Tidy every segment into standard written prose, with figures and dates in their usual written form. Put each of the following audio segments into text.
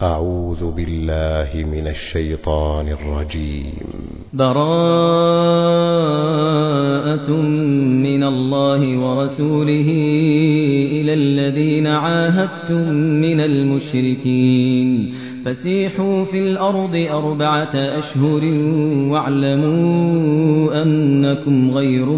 أعوذ بالله من الشيطان الرجيم. براءة من الله ورسوله إلى الذين عاهدتم من المشركين فسيحوا في الأرض 4 أشهر واعلموا أنكم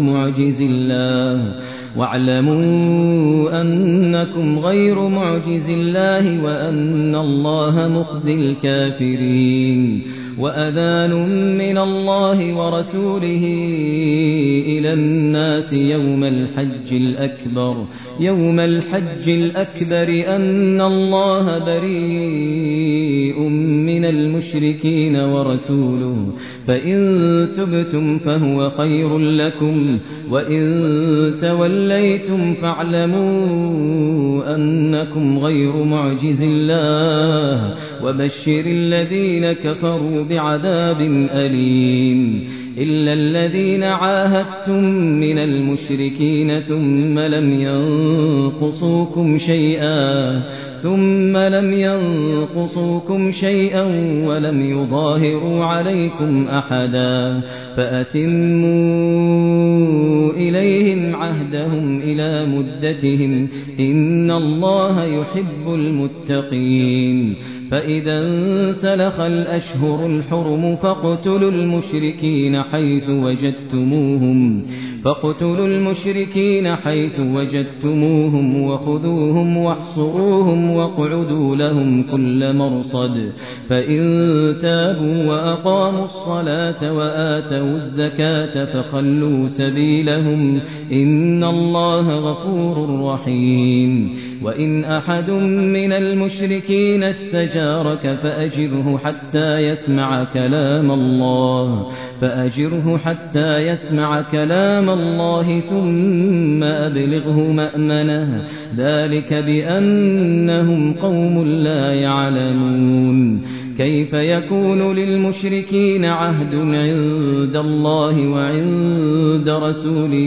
غير معجز الله وأن الله مخزي الكافرين. وأذان من الله ورسوله إلى الناس يوم الحج الأكبر أن الله بريء من المشركين ورسوله فإن تبتم فهو خير لكم وإن توليتم فاعلموا أنكم غير معجز الله وبشر الذين كفروا بعذاب أليم. إلا الذين عاهدتم من المشركين ثم لم ينقصوكم شيئا ولم يظاهروا عليكم أحدا فأتموا إليهم عهدهم إلى مدتهم إن الله يحب المتقين. فإذا انسلخ الأشهر الحرم فاقتلوا المشركين حيث وجدتموهم وخذوهم واحصروهم واقعدوا لهم كل مرصد. فإن تابوا وأقاموا الصلاة وآتوا الزكاة فخلوا سبيلهم إن الله غفور رحيم. وإن أحد من المشركين استجارك فأجره حتى يسمع كلام الله ثم أبلغه مأمنه ذلك بأنهم قوم لا يعلمون. كيف يكون للمشركين عهد عند الله وعند رسوله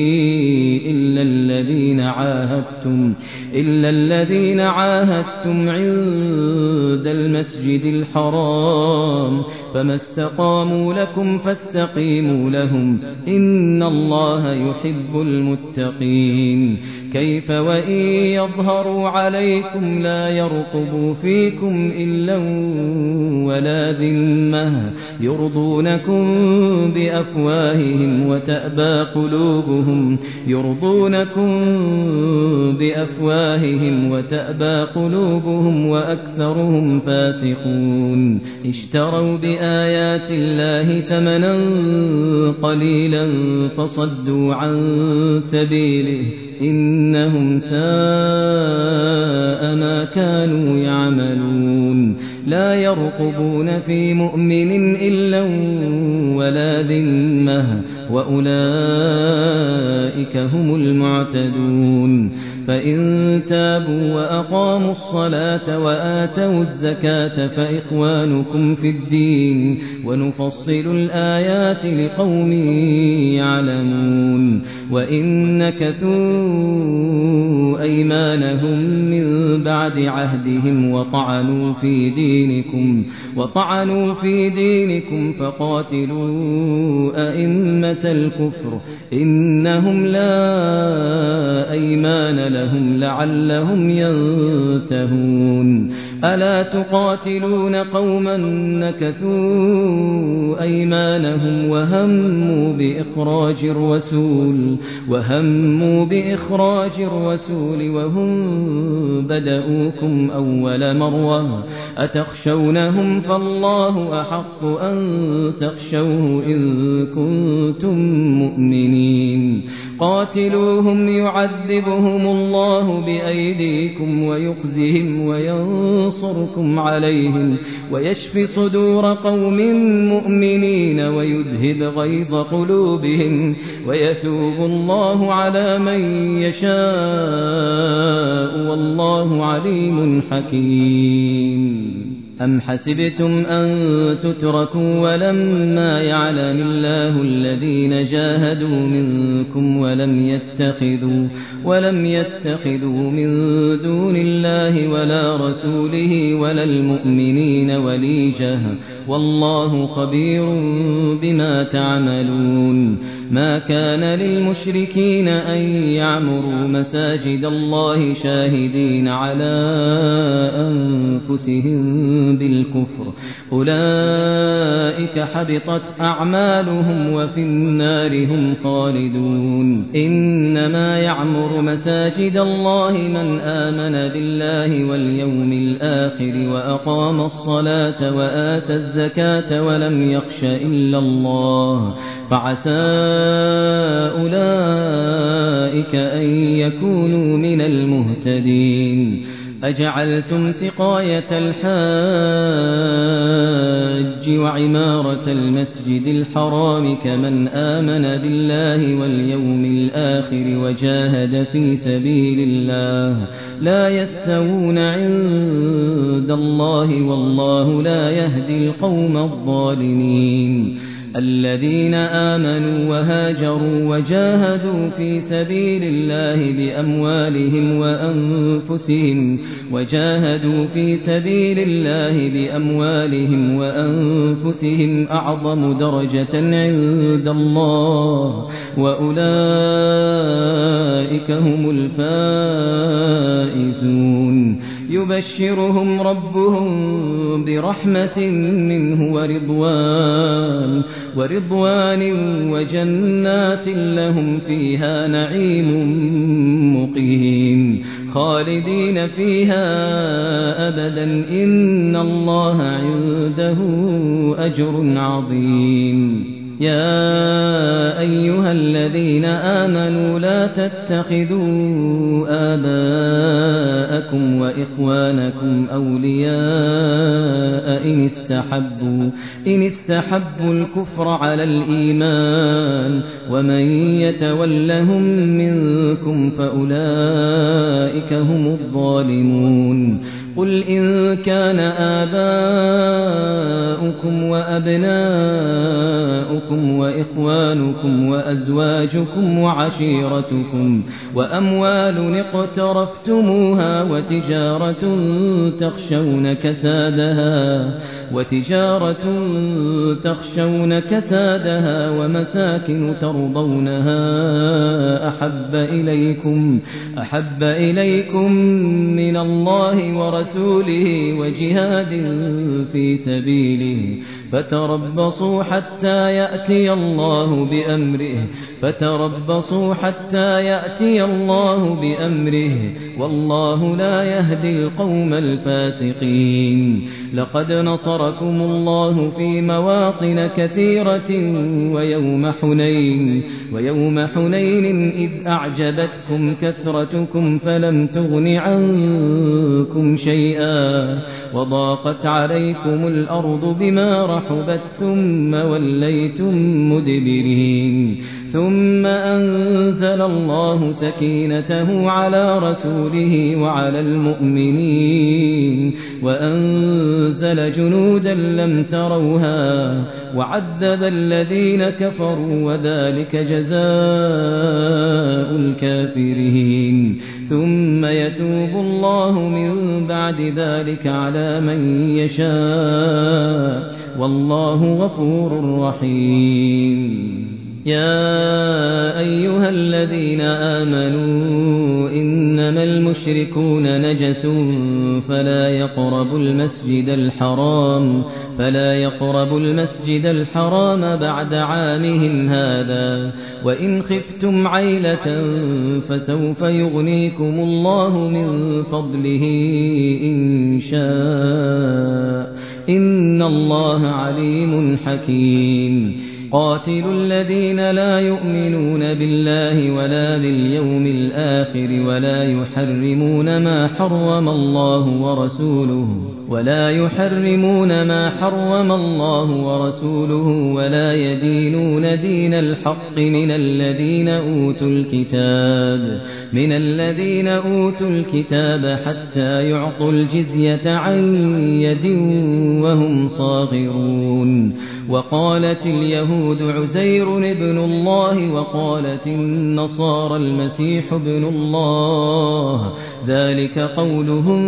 إلا الذين عاهدتم عند المسجد الحرام فما استقاموا لكم فاستقيموا لهم إن الله يحب المتقين. كيف وإن يظهروا عليكم لا يرقبوا فيكم إلا ولا ذمة يرضونكم بأفواههم وتأبى قلوبهم وأكثرهم فاسقون. اشتروا بآيات الله ثمنا قليلا فصدوا عن سبيله إنهم ساء ما كانوا يعملون. لا يرقبون في مؤمن إلا ولا ذمة وأولئك هم المعتدون. فإن تابوا وأقاموا الصلاة وآتوا الزكاة فإخوانكم في الدين ونفصل الآيات لقوم يعلمون. وإن نكثوا أيمانهم من بعد عهدهم وطعنوا في دينكم فقاتلوا أئمة الكفر إنهم لا أيمان لهم لعلهم ينتهون. ألا تقاتلون قوما نكثوا أيمانهم وهموا بإخراج الرسول وهم بدؤوكم أول مرة أتخشونهم فالله أحق أن تخشوه إن كنتم مؤمنين. قاتلوهم يعذبهم الله بأيديكم ويخزهم وينصركم عليهم ويشف صدور قوم مؤمنين ويذهب غيظ قلوبهم ويتوب الله على من يشاء والله عليم حكيم. أم حسبتم أن تتركوا ولما يعلم الله الذين جاهدوا منكم ولم يتخذوا من دون الله ولا رسوله ولا المؤمنين وليجة والله خبير بما تعملون ما كان للمشركين أن يعمروا مساجد الله شاهدين على أنفسهم بالكفر أولئك حبطت أعمالهم وفي النار هم خالدون إنما يعمر مساجد الله من آمن بالله واليوم الآخر وأقام الصلاة وآتى الزكاة ولم يخش إلا الله فعسى أولئك أن يكونوا من المهتدين أجعلتم سقاية الحاج وعمارة المسجد الحرام كمن آمن بالله واليوم الآخر وجاهد في سبيل الله لا يستوون عند الله والله لا يهدي القوم الظالمين الذين آمنوا وهاجروا وجاهدوا في سبيل الله بأموالهم وأنفسهم أعظم درجة عند الله وأولئك هم الفائزون يبشرهم ربهم برحمة منه ورضوان وجنات لهم فيها نعيم مقيم خالدين فيها أبدا إن الله عنده أجر عظيم يا أيها الذين آمنوا لا تتخذوا آباءكم وإخوانكم أولياء إن استحبوا الكفر على الإيمان ومن يتولهم منكم فأولئك هم الظالمون قل إن كان آباؤكم وأبناؤكم وإخوانكم وأزواجكم وعشيرتكم وأموال اقترفتموها وتجارة تخشون كسادها ومساكن ترضونها أحب إليكم من الله ورسوله وجهاد في سبيله فتربصوا حتى يأتي الله بأمره والله لا يهدي القوم الفاسقين لقد نصركم الله في مواطن كثيرة ويوم حنين إذ أعجبتكم كثرتكم فلم تغن عنكم شيئا وضاقت عليكم الأرض بما رحبت ثم وليتم مدبرين ثم أنزل الله سكينته على رسوله وعلى المؤمنين وأنزل جنودا لم تروها وعذب الذين كفروا وذلك جزاء الكافرين ثم يتوب الله من بعد ذلك على من يشاء والله غفور رحيم يا أيها الذين آمنوا إنما المشركون نجس فلا يقربوا المسجد الحرام بعد عامهم هذا وإن خفتم عيلة فسوف يغنيكم الله من فضله إن شاء إن الله عليم حكيم قاتلوا الذين لا يؤمنون بالله ولا باليوم الآخر ولا يحرمون ما حرم الله ورسوله ولا يدينون دين الحق من الذين أوتوا الكتاب حتى يعطوا الجزية عن يد وهم صاغرون. وقالت اليهود عزير ابن الله وقالت النصارى المسيح ابن الله، ذلك قولهم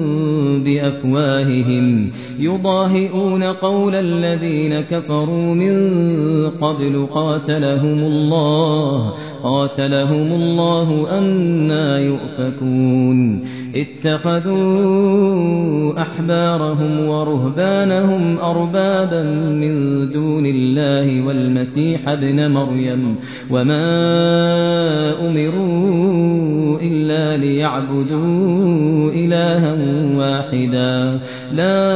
بأفواههم يضاهئون قول الذين كفروا من قبل قاتلهم الله أنى يؤفكون. اتخذوا أحبارهم ورهبانهم أربابا من دون الله والمسيح ابن مريم وما أمروا إلا ليعبدوا إلها واحدا لا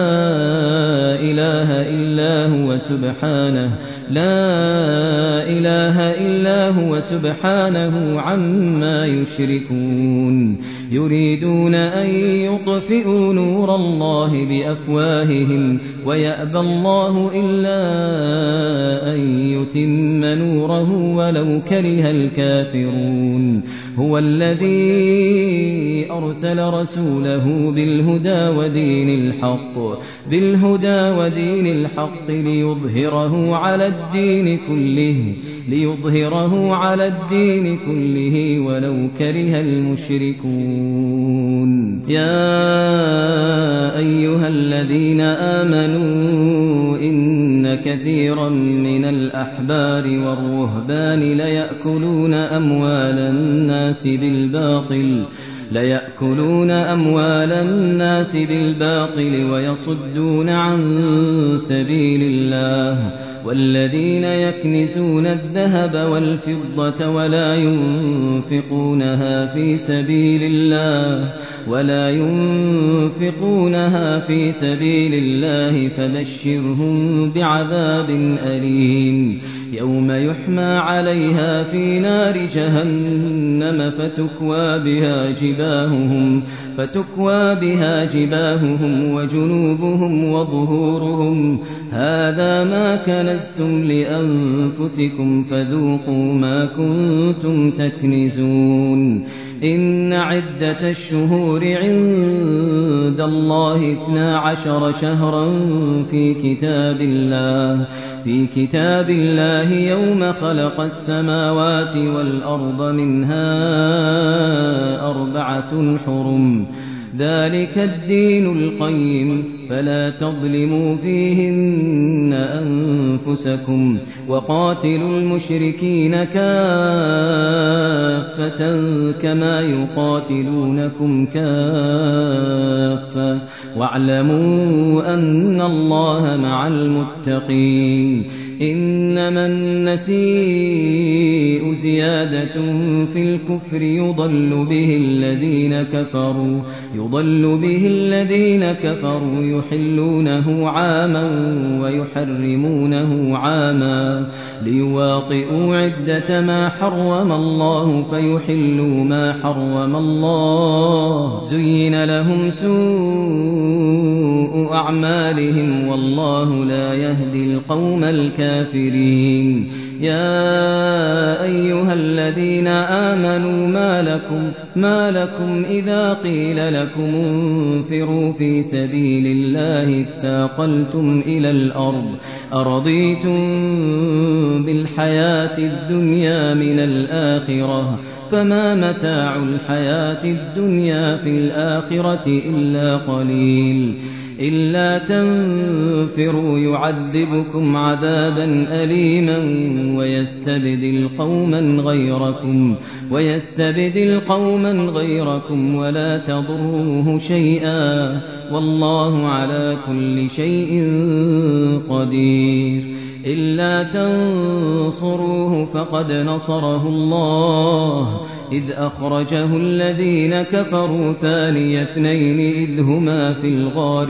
إله إلا هو سبحانه عما يشركون. يريدون أن يطفئوا نور الله بأفواههم ويأبى الله إلا أن يتم نوره ولو كره الكافرون. هو الذي أرسل رسوله بالهدى ودين الحق ليظهره على الدين كله ولو كره المشركون. يا أيها الذين آمنوا إن كثيرا من الأحبار والرهبان ليأكلون أموال الناس بالباطل ويصدون عن سبيل الله. والذين يكنزون الذهب والفضة ولا ينفقونها في سبيل الله فبشرهم بعذاب أليم. يوم يحمى عليها في نار جهنم فتكوى بها جباههم وجنوبهم وظهورهم هذا ما كنزتم لأنفسكم فذوقوا ما كنتم تكنزون. إن عدة الشهور عند الله 12 شهرا في كتاب الله يوم خلق السماوات والأرض منها 4 حرم ذلك الدين القيم فلا تظلموا فيهن أنفسكم وقاتلوا المشركين كافة كما يقاتلونكم كافة واعلموا أن الله مع المتقين. إنما النسيء زيادة في الكفر يضل به الذين كفروا يحلونه عاما ويحرمونه عاما ليواطئوا عدة ما حرم الله فيحلوا ما حرم الله. زين لهم سوء أعمالهم والله لا يهدي القوم الكافرين. يا أيها الذين آمنوا ما لكم إذا قيل لكم انفروا في سبيل الله اثاقلتم إلى الأرض أرضيتم بالحياة الدنيا من الآخرة فما متاع الحياة الدنيا في الآخرة إلا قليل. إلا تنفروا يعذبكم عذابا أليما ويستبدل قوما غيركم ولا تضروه شيئا والله على كل شيء قدير. إلا تنصروه فقد نصره الله إذ أخرجه الذين كفروا ثاني اثنين إذ هما في الغار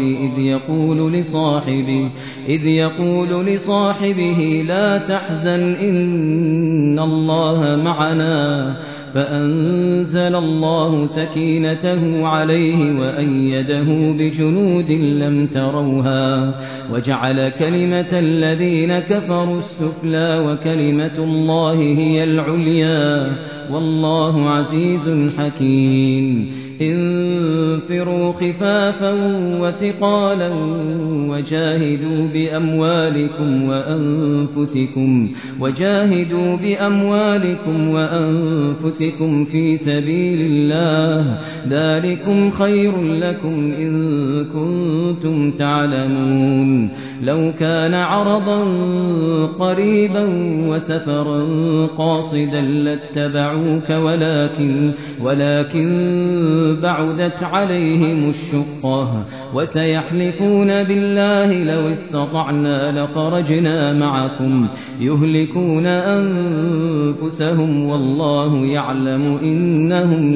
إذ يقول لصاحبه لا تحزن إن الله معنا فأنزل الله سكينته عليه وأيده بجنود لم تروها وجعل كلمة الذين كفروا السفلى وكلمة الله هي العليا والله عزيز حكيم انفروا خفافا وثقالا وجاهدوا بأموالكم وأنفسكم في سبيل الله ذلكم خير لكم إن كنتم تعلمون لو كان عرضا قريبا وسفرا قاصدا لاتبعوك ولكن بعدت عليهم الشقة وسيحلفون بالله لو استطعنا لخرجنا معكم يهلكون أنفسهم والله يعلم إنهم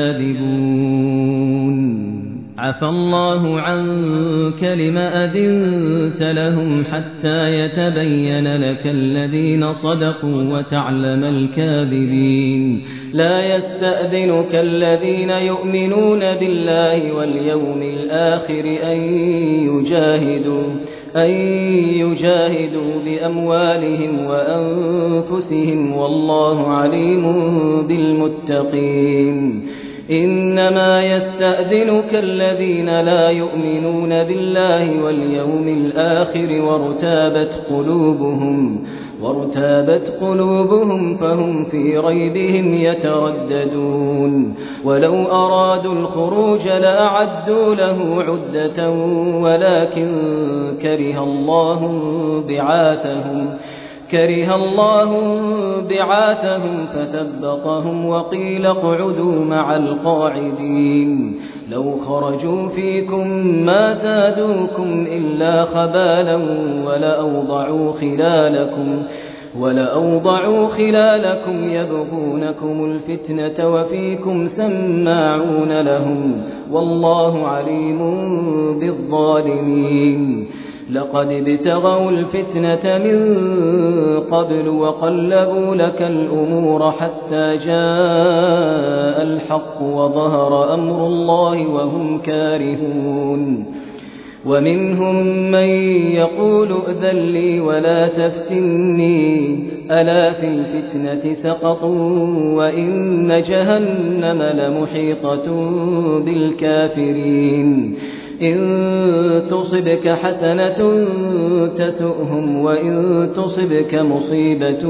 لكاذبون عفى الله عنك لم أذنت لهم حتى يتبين لك الذين صدقوا وتعلم الكاذبين لا يستأذنك الذين يؤمنون بالله واليوم الآخر أن يجاهدوا بأموالهم وأنفسهم والله عليم بالمتقين إنما يستأذنك الذين لا يؤمنون بالله واليوم الآخر وارتابت قلوبهم فهم في ريبهم يترددون ولو أرادوا الخروج لأعدوا له عدة ولكن كره الله بعاثهم فثبطهم وقيل اقعدوا مع القاعدين لو خرجوا فيكم ما زادوكم إلا خبالا ولأوضعوا خلالكم يبغونكم الفتنة وفيكم سماعون لهم والله عليم بالظالمين لقد ابتغوا الفتنة من قبل وقلبوا لك الأمور حتى جاء الحق وظهر أمر الله وهم كارهون ومنهم من يقول ائذن لي ولا تفتني ألا في الفتنة سقطوا وإن جهنم لمحيطة بالكافرين إن تصبك حسنة تسؤهم وإن تصبك مصيبة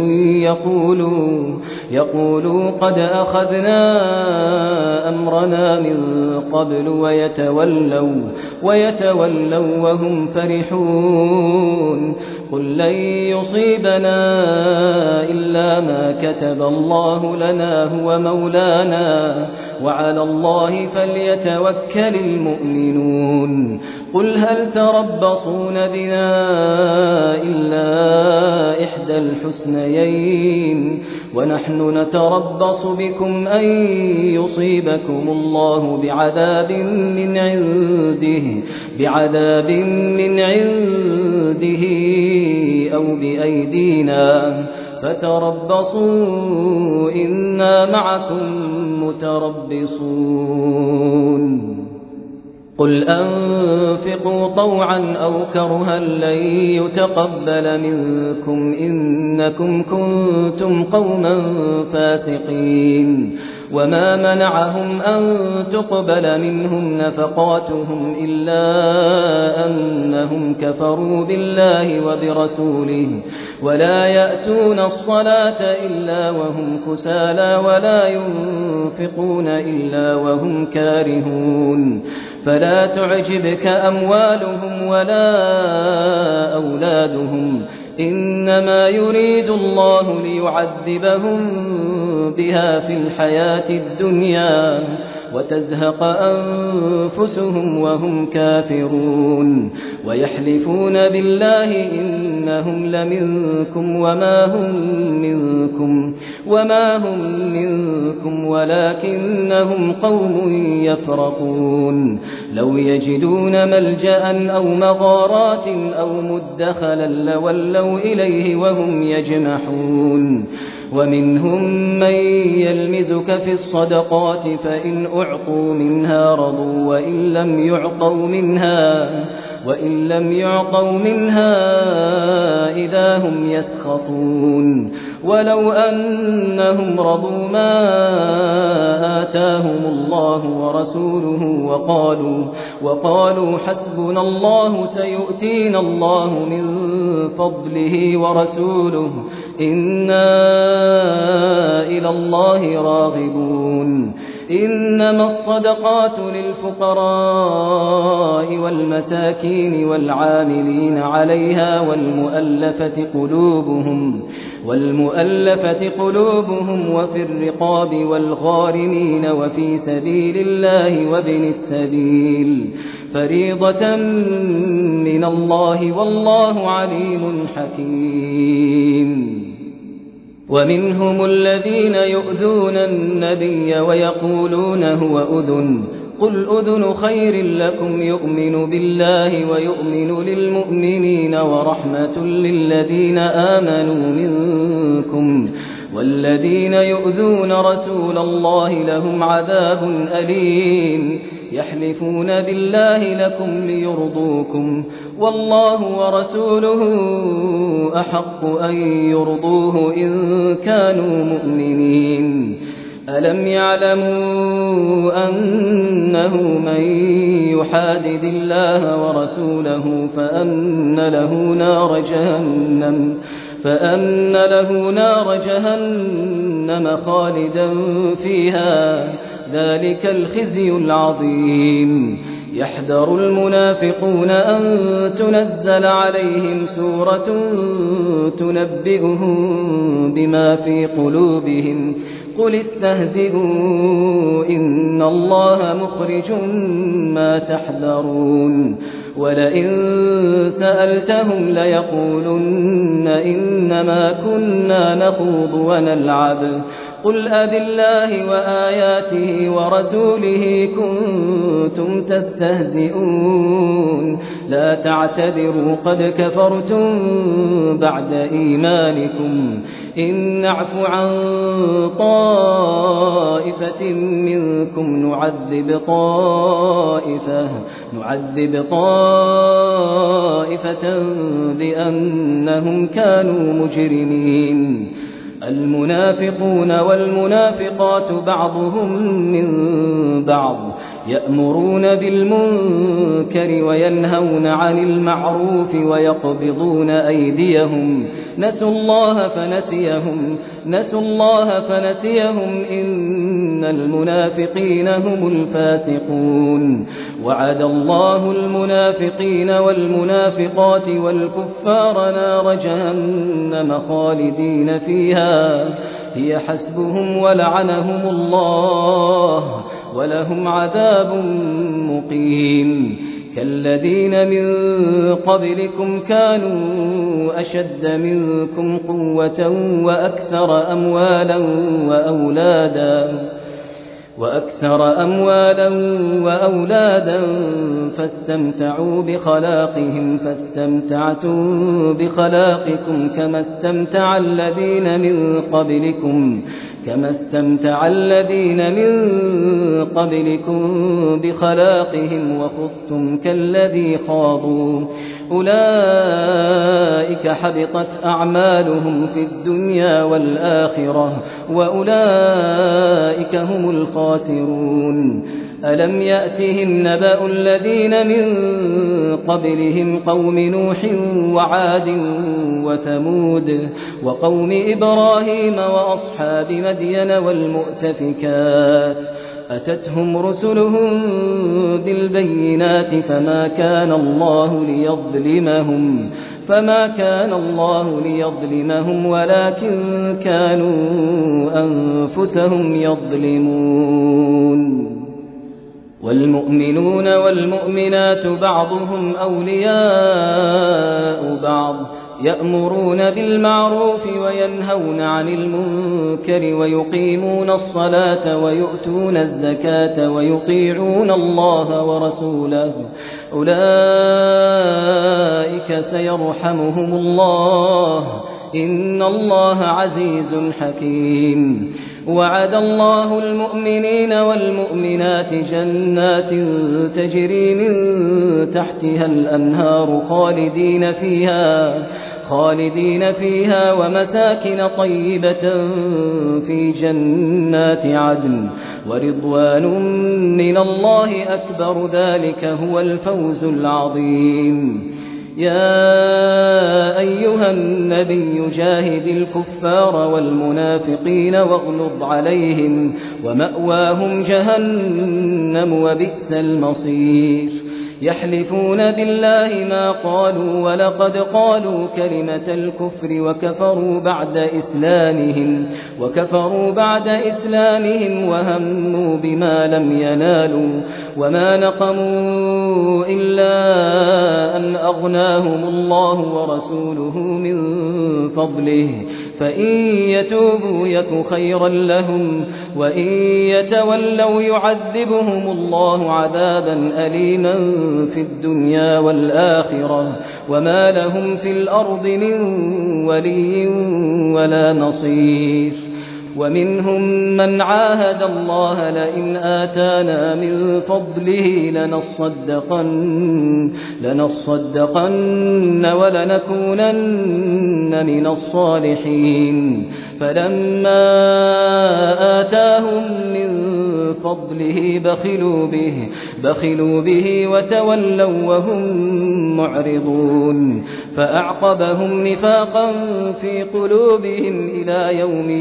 يقولوا قد أخذنا أمرنا من قبل ويتولوا وهم فرحون قل لن يصيبنا إلا ما كتب الله لنا هو مولانا وعلى الله فليتوكل المؤمنون قل هل تربصون بنا إلا إحدى الحسنيين ونحن نتربص بكم أن يصيبكم الله بعذاب من عنده أو بأيدينا فتربصوا إنا معكم متربصون قل أنفقوا طوعا أو كرها لن يتقبل منكم إنكم كنتم قوما فاسقين وما منعهم أن تقبل منهم نفقاتهم إلا أنهم كفروا بالله وبرسوله ولا يأتون الصلاة إلا وهم كسالى ولا ينفقون إلا وهم كارهون فلا تعجبك أموالهم ولا أولادهم إنما يريد الله ليعذبهم بها في الحياة الدنيا وتزهق أنفسهم وهم كافرون ويحلفون بالله إنهم لمنكم وما هم منكم ولكنهم قوم يفرقون لو يجدون ملجأ أو مغارات أو مدخلا لولوا إليه وهم يجمحون ومنهم من يلمزك في الصدقات فإن أعطوا منها رضوا وإن لم يعطوا منها إذا هم يسخطون ولو أنهم رضوا ما آتاهم الله ورسوله وقالوا حسبنا الله سيؤتينا الله من فضله ورسوله إنا إلى الله راغبون إنما الصدقات للفقراء والمساكين والعاملين عليها والمؤلفة قلوبهم وفي الرقاب والغارمين وفي سبيل الله وابن السبيل فريضة من الله والله عليم حكيم ومنهم الذين يؤذون النبي ويقولون هو أذن قل أذن خير لكم يؤمن بالله ويؤمن للمؤمنين ورحمة للذين آمنوا منكم والذين يؤذون رسول الله لهم عذاب أليم يحلفون بالله لكم ليرضوكم والله ورسوله أحق أن يرضوه إن كانوا مؤمنين ألم يعلموا أنه من يحادد الله ورسوله فأن له نار جهنم خالدا فيها ذلك الخزي العظيم يحذر المنافقون أن تنزل عليهم سورة تنبئهم بما في قلوبهم قل استهزئوا إن الله مخرج ما تحذرون ولئن سألتهم ليقولن إنما كنا نخوض ونلعب قل أبالله وآياته ورسوله كنتم تستهزئون لا تعتذروا قد كفرتم بعد إيمانكم إن نعف عن طائفة منكم نعذب طائفة بأنهم كانوا مجرمين المنافقون والمنافقات بعضهم من بعض يأمرون بالمنكر وينهون عن المعروف ويقبضون أيديهم نسوا الله فنسيهم إن المنافقين هم الفاسقون وعد الله المنافقين والمنافقات والكفار نار جهنم خالدين فيها هي حسبهم ولعنهم الله ولهم عذاب مقيم كالذين من قبلكم كانوا أشد منكم قوة وأكثر أموالا وأولادا فاستمتعوا بخلاقهم فاستمتعتم بخلاقكم كما استمتع الذين من قبلكم بخلاقهم وخضتم كالذي خاضوا أولئك حبطت أعمالهم في الدنيا والآخرة وأولئك هم الخاسرون ألم يأتهم نبأ الذين من قبلهم قوم نوح وعاد وثمود وقوم إبراهيم وأصحاب مدين والمؤتفكات أتتهم رسلهم بالبينات فما كان الله ليظلمهم ولكن كانوا أنفسهم يظلمون والمؤمنون والمؤمنات بعضهم أولياء بعض يأمرون بالمعروف وينهون عن المنكر ويقيمون الصلاة ويؤتون الزكاة ويطيعون الله ورسوله أولئك سيرحمهم الله إن الله عزيز حكيم وعد الله المؤمنين والمؤمنات جنات تجري من تحتها الأنهار خالدين فيها ومساكن طيبة في جنات عدن ورضوان من الله أكبر ذلك هو الفوز العظيم يا أيها النبي جاهد الكفار والمنافقين واغلظ عليهم ومأواهم جهنم وبئس المصير يحلفون بالله ما قالوا ولقد قالوا كلمة الكفر وكفروا بعد إسلامهم وهموا بما لم ينالوا وما نقموا إلا أن أغناهم الله ورسوله من فضله فإن يتوبوا يك خيرا لهم وإن يتولوا يعذبهم الله عذابا أليما في الدنيا والآخرة وما لهم في الأرض من ولي ولا نصير ومنهم من عاهد الله لئن آتانا من فضله لنصدقن ولنكونن من الصالحين فلما آتاهم من فضله بخلوا به وتولوا وهم معرضون فأعقبهم نفاقا في قلوبهم إلى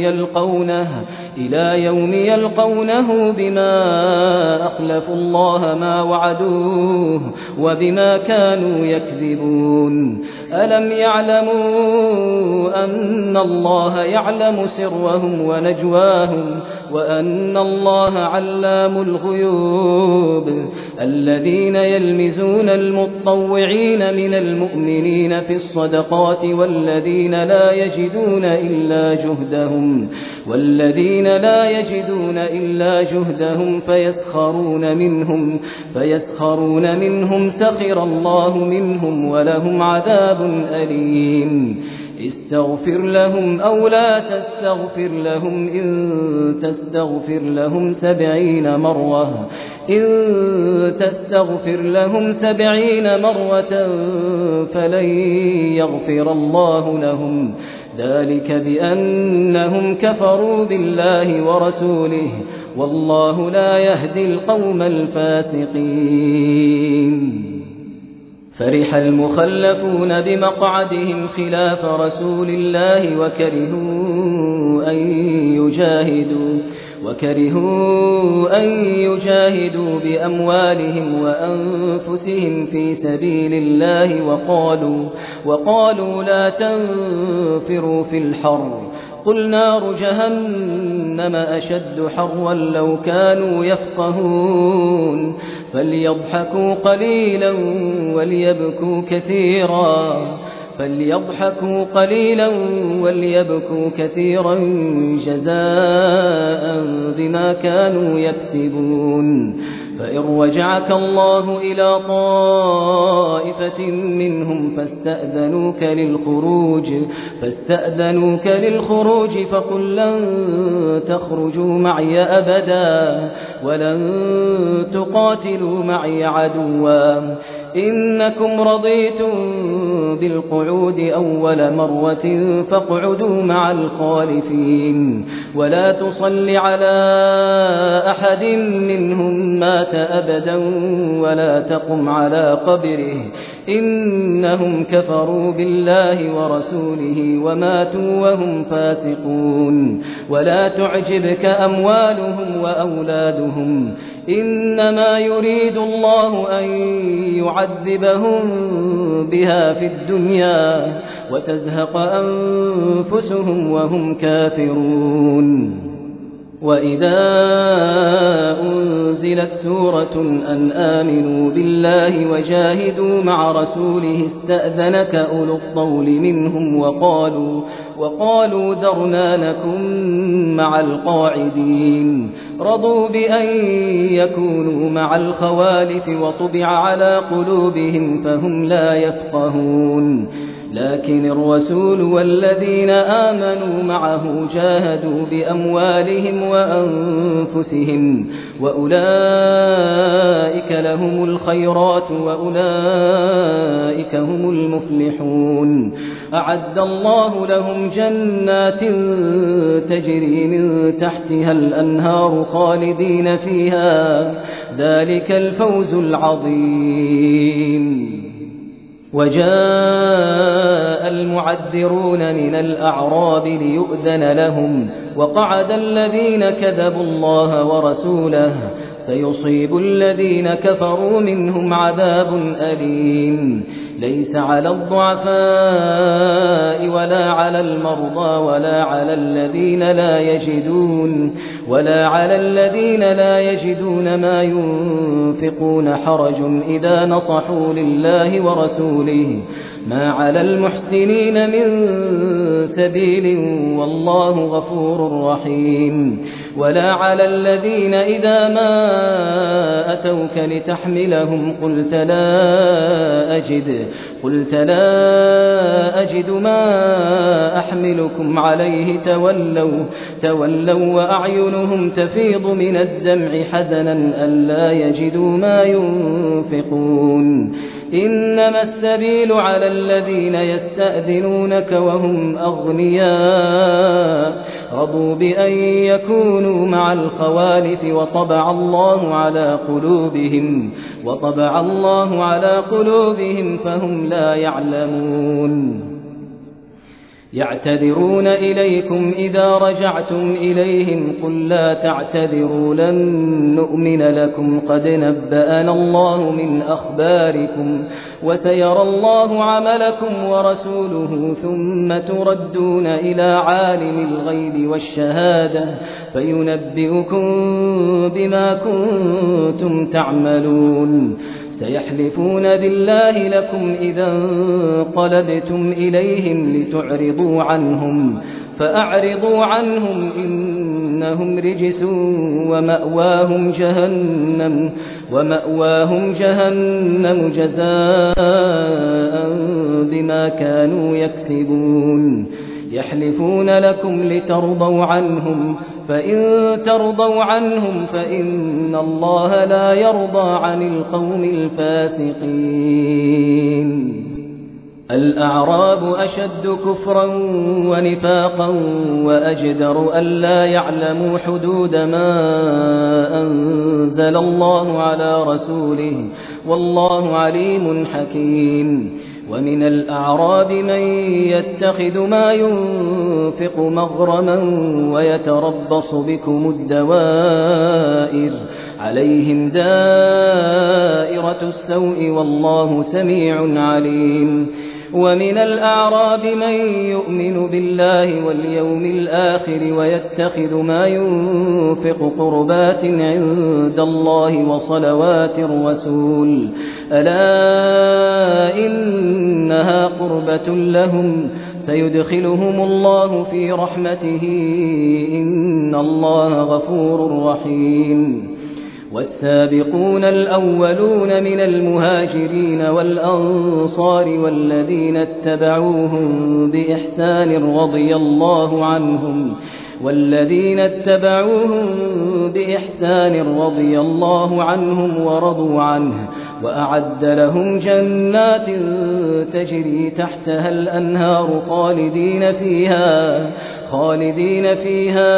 يوم يلقونه بما أخلفوا الله ما وعدوه وبما كانوا يكذبون ألم يعلموا أن الله يعلم سرهم ونجواهم وأن الله علام الغيوب الذين يلمزون المتطوعين من المؤمنين في الصدقات والذين لا يجدون إلا جهدهم فيسخرون منهم سخر الله منهم ولهم عذاب أليم استغفر لهم أو لا تستغفر لهم إن تستغفر لهم 70 مرة فلن يغفر الله لهم ذلك بأنهم كفروا بالله ورسوله والله لا يهدي القوم الفاسقين فرح المخلفون بمقعدهم خلاف رسول الله وكرهوا أن يجاهدوا بأموالهم وأنفسهم في سبيل الله وقالوا لا تنفروا في الحر قل نار جهنم أشد حرا لو كانوا يفقهون فليضحكوا قليلا وليبكوا كثيرا جزاء بما كانوا يكسبون فإن رجعك الله إلى طائفة منهم فاستأذنوك للخروج فقل لن تخرجوا معي أبدا ولن تقاتلوا معي عدوا إنكم رضيتم بالقعود أول مرة فاقعدوا مع الخالفين ولا تصل على أحد منهم مات أبدا ولا تقم على قبره إنهم كفروا بالله ورسوله وماتوا وهم فاسقون ولا تعجبك أموالهم وأولادهم إنما يريد الله أن يعذبهم بها في الدنيا وتزهق أنفسهم وهم كافرون وإذا أنزلت سورة أن آمنوا بالله وجاهدوا مع رسوله استأذنك أولو الطول منهم وقالوا ذرنا نكن مع القاعدين رضوا بأن يكونوا مع الخوالف وطبع على قلوبهم فهم لا يفقهون لكن الرسول والذين آمنوا معه جاهدوا بأموالهم وأنفسهم وأولئك لهم الخيرات وأولئك هم المفلحون أعد الله لهم جنات تجري من تحتها الأنهار خالدين فيها ذلك الفوز العظيم وجاء المعذرون من الأعراب ليؤذن لهم وقعد الذين كذبوا الله ورسوله سيصيب الذين كفروا منهم عذاب أليم ليس على الضعفاء ولا على المرضى ولا على الذين لا يجدون ما ينفقون حرج إذا نصحوا لله ورسوله ما على المحسنين من سبيل والله غفور رحيم ولا على الذين إذا ما أتوك لتحملهم قلت لا أجد ما أحملكم عليه تولوا وأعينهم تفيض من الدمع حزنا ألا يجدوا ما ينفقون إنما السبيل على الذين يستأذنونك وهم أغنياء رضوا بأن يكونوا مع الخوالف وطبع الله على قلوبهم فهم لا يعلمون يعتذرون إليكم إذا رجعتم إليهم قل لا تعتذروا لن نؤمن لكم قد نبأنا الله من أخباركم وسيرى الله عملكم ورسوله ثم تردون إلى عالم الغيب والشهادة فينبئكم بما كنتم تعملون سيحلفون بالله لكم إذا انقلبتم إليهم لتعرضوا عنهم فأعرضوا عنهم إنهم رجس ومأواهم جهنم جزاء بما كانوا يكسبون يحلفون لكم لترضوا عنهم فإن ترضوا عنهم فإن الله لا يرضى عن القوم الفاسقين الأعراب أشد كفرا ونفاقا وأجدر ألا يعلموا حدود ما أنزل الله على رسوله والله عليم حكيم ومن الأعراب من يتخذ ما ينفق مغرما ويتربص بكم الدوائر عليهم دائرة السوء والله سميع عليم ومن الأعراب من يؤمن بالله واليوم الآخر ويتخذ ما ينفق قربات عند الله وصلوات الرسول ألا إنها قربة لهم سيدخلهم الله في رحمته إن الله غفور رحيم والسابقون الأولون من المهاجرين والأنصار والذين اتبعوهم بإحسان رضي الله عنهم ورضوا عنه وأعد لهم جنات تجري تحتها الأنهار خالدين فيها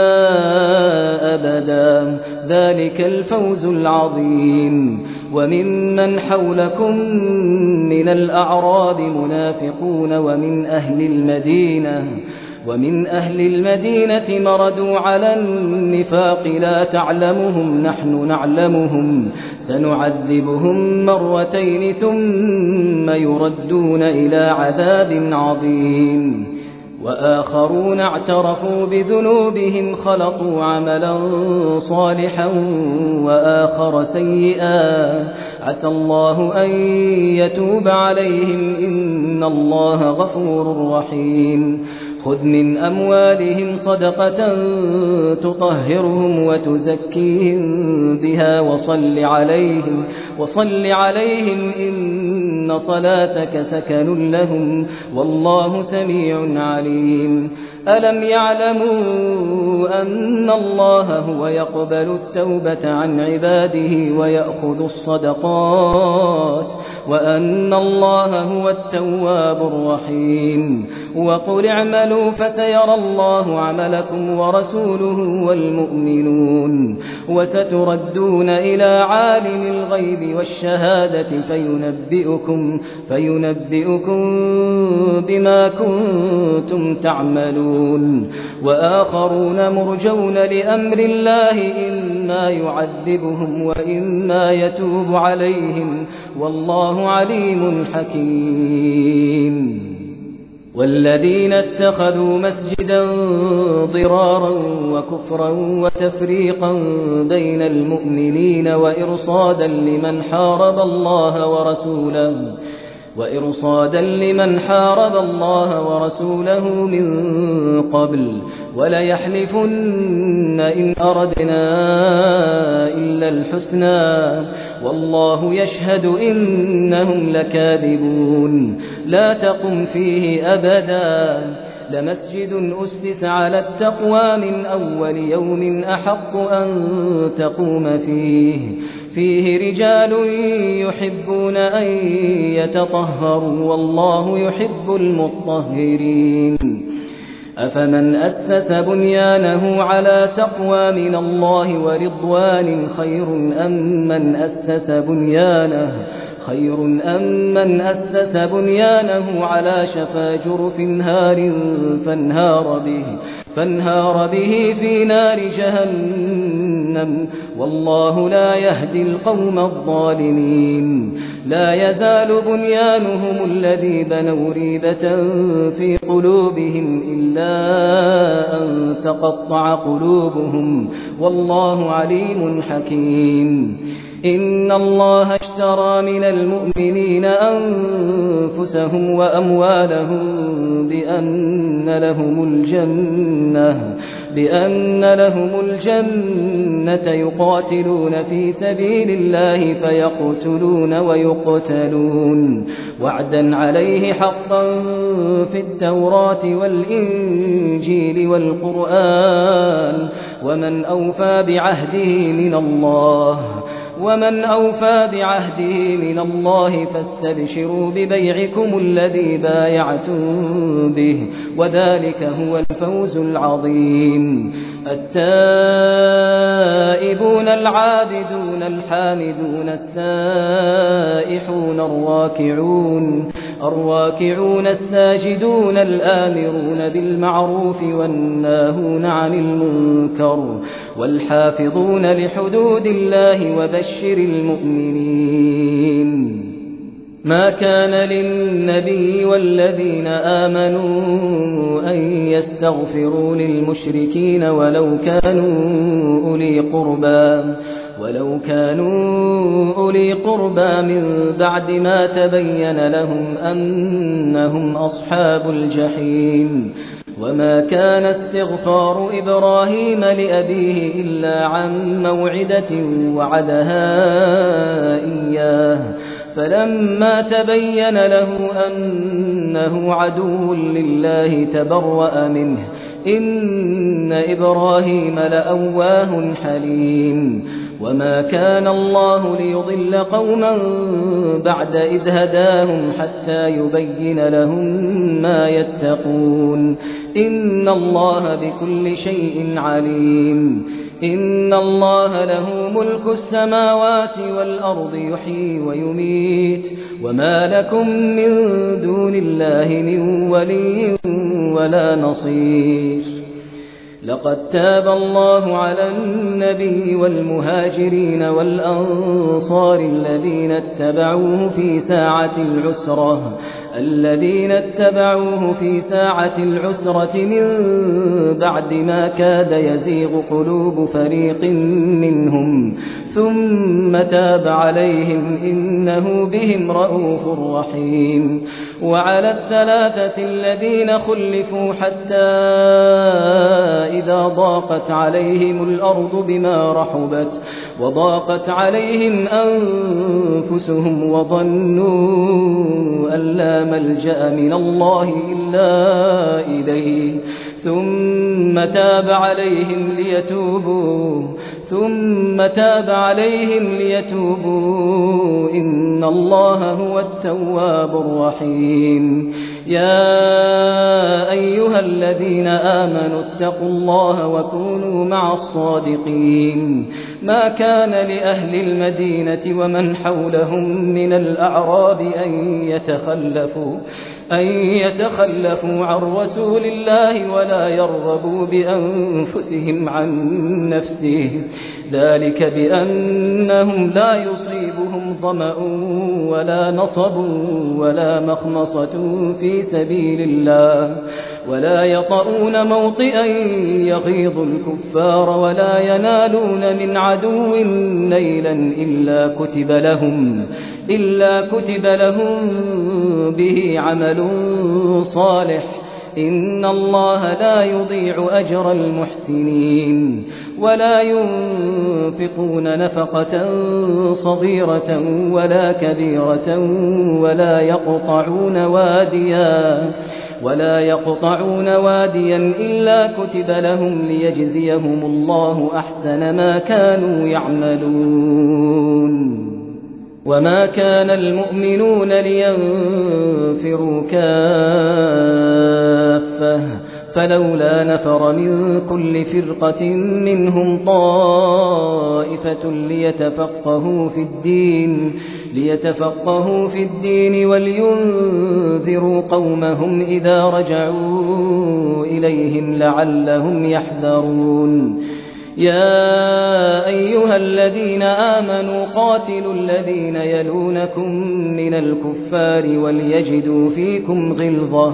أبدا ذلك الفوز العظيم وممن حولكم من الأعراب منافقون ومن أهل المدينة مردوا على النفاق لا تعلمهم نحن نعلمهم سنعذبهم مرتين ثم يردون إلى عذاب عظيم وآخرون اعترفوا بذنوبهم خلطوا عملا صالحا وآخر سيئا عسى الله أن يتوب عليهم إن الله غفور رحيم خذ من أموالهم صدقة تطهرهم وتزكيهم بها وصل عليهم إن صلاتك سكن لهم والله سميع عليم ألم يعلموا أن الله هو يقبل التوبة عن عباده ويأخذ الصدقات وأن الله هو التواب الرحيم وقل اعملوا فسيرى الله عملكم ورسوله والمؤمنون وستردون إلى عالم الغيب والشهادة فينبئكم بما كنتم تعملون وآخرون مرجون لأمر الله إما يعذبهم وإما يتوب عليهم والله عليم حكيم والذين اتخذوا مسجدا ضرارا وكفرا وتفريقا بين المؤمنين وإرصادا لمن حارب الله ورسوله من قبل وليحلفن إن أردنا إلا الحسنى والله يشهد إنهم لكاذبون لا تقم فيه أبدا لمسجد أسس على التقوى من أول يوم أحق أن تقوم فيه رجال يحبون أن يتطهروا والله يحب المطهرين أفمن أسس بنيانه على تقوى من الله ورضوان خير أم من أسس بنيانه على شفا جرف هار فانهار به في نار جهنم والله لا يهدي القوم الظالمين لا يزال بنيانهم الذي بنوا ريبة في قلوبهم إلا أن تقطع قلوبهم والله عليم حكيم إن الله اشترى من المؤمنين أنفسهم وأموالهم بأن لهم الجنة يقاتلون في سبيل الله فيقتلون ويقتلون وعدا عليه حقا في التوراة والإنجيل والقرآن ومن أوفى بعهده من الله فاستبشروا ببيعكم الذي بايعتم به وذلك هو الفوز العظيم التائبون العابدون الحامدون السائحون الراكعون الساجدون الآمرون بالمعروف والناهون عن المنكر والحافظون لحدود الله وبشر المؤمنين ما كان للنبي والذين آمنوا أن يستغفروا للمشركين ولو كانوا أولي قربى من بعد ما تبين لهم أنهم أصحاب الجحيم وما كان استغفار إبراهيم لأبيه إلا عن موعدة وعدها إياه فلما تبين له أنه عدو لله تبرأ منه إن إبراهيم لأواه حليم وما كان الله ليضل قوما بعد إذ هداهم حتى يبين لهم ما يتقون إن الله بكل شيء عليم إن الله له ملك السماوات والأرض يحيي ويميت وما لكم من دون الله من ولي ولا نصير لقد تاب الله على النبي والمهاجرين والأنصار الذين اتبعوه في ساعة العسرة من بعد ما كاد يزيغ قلوب فريق منهم ثم تاب عليهم إنه بهم رءوف رحيم. وعلى الثلاثة الذين خلفوا حتى إذا ضاقت عليهم الأرض بما رحبت وضاقت عليهم أنفسهم وظنوا أن لا ملجأ من الله إلا إليه ثم تاب عليهم ليتوبوا إن الله هو التواب الرحيم. يا أيها الذين آمنوا اتقوا الله وكونوا مع الصادقين. ما كان لأهل المدينة ومن حولهم من الأعراب أن يتخلفوا عن رسول الله ولا يرغبوا بأنفسهم عن نفسه ذلك بأنهم لا يصيبهم ظمأ ولا نصب ولا مخمصة في سبيل الله ولا يطؤون موطئا يغيظ الكفار ولا ينالون من عدو نيلا إلا كتب لهم به عمل صالح إن الله لا يضيع أجر المحسنين. ولا ينفقون نفقة صغيرة ولا كبيرة ولا يقطعون واديا إلا كتب لهم ليجزيهم الله أحسن ما كانوا يعملون. وما كان المؤمنون لينفروا كافة فلولا نفر من كل فرقة منهم طائفة ليتفقهوا في الدين ولينذروا قومهم إذا رجعوا إليهم لعلهم يحذرون. يا أيها الذين آمنوا قاتلوا الذين يلونكم من الكفار وليجدوا فيكم غلظة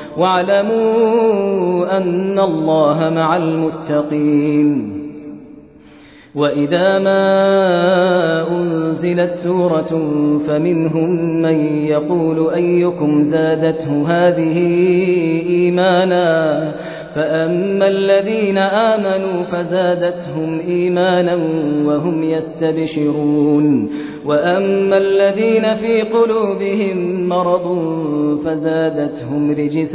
واعلموا أن الله مع المتقين. وإذا ما أنزلت سورة فمنهم من يقول أيكم زادته هذه إيمانا فأما الذين آمنوا فزادتهم إيمانا وهم يستبشرون وأما الذين في قلوبهم مرض فزادتهم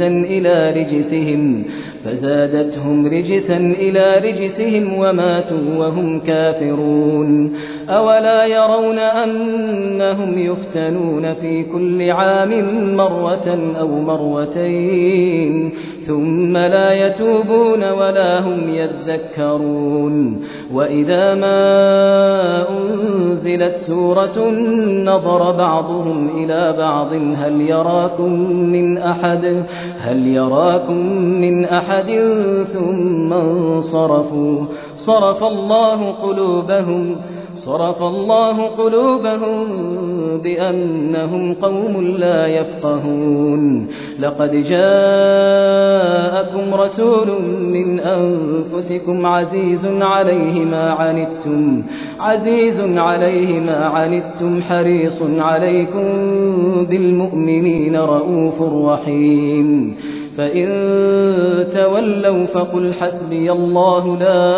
رجسا إلى رجسهم وماتوا وهم كافرون. أولا يرون أنهم يفتنون في كل عام مرة أو مرتين ثم لا يتوبون ولا هم يذكرون. وإذا ما أنزلت سورة نظر بعضهم إلى بعض هل يراكم من أحد ثم انصرفوا صرف الله قلوبهم بأنهم قوم لا يفقهون. لقد جاءكم رسول من أنفسكم عزيز عليه ما عنتم حريص عليكم بالمؤمنين رؤوف رحيم. فإن تولوا فقل حسبي الله لا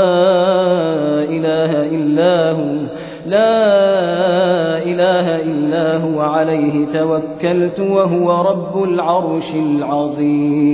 إله إلا هو عليه توكلت وهو رب العرش العظيم.